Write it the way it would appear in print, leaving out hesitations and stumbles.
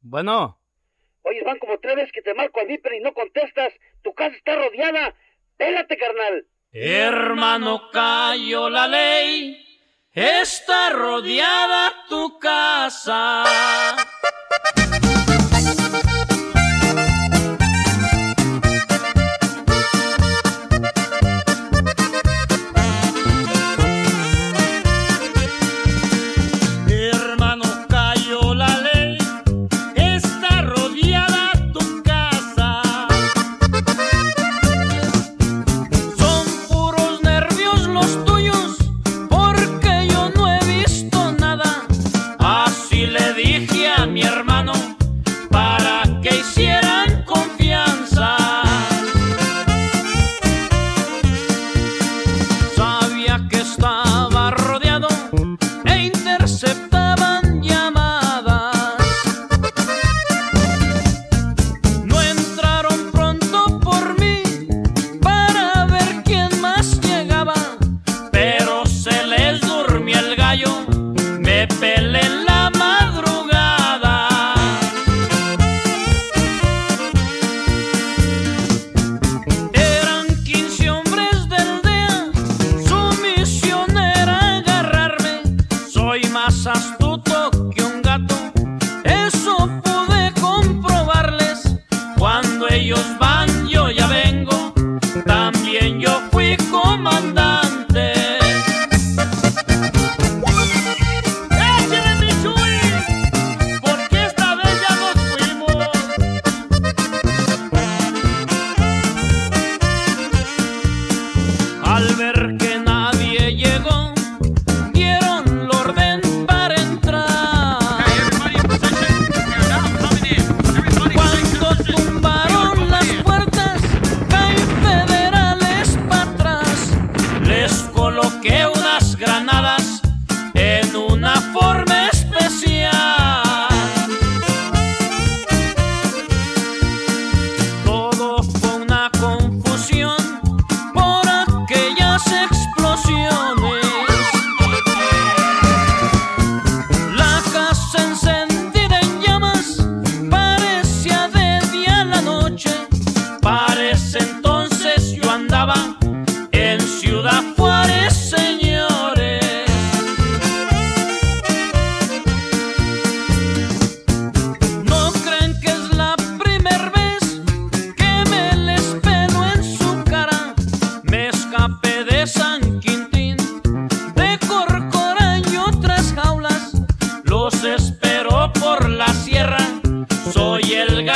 Bueno. Oye, van como 3 veces que te marco al Viper y no contestas. Tu casa está rodeada. Pélate, carnal. Hermano, cayó la ley. Está rodeada tu casa. Los espero por la sierra, soy el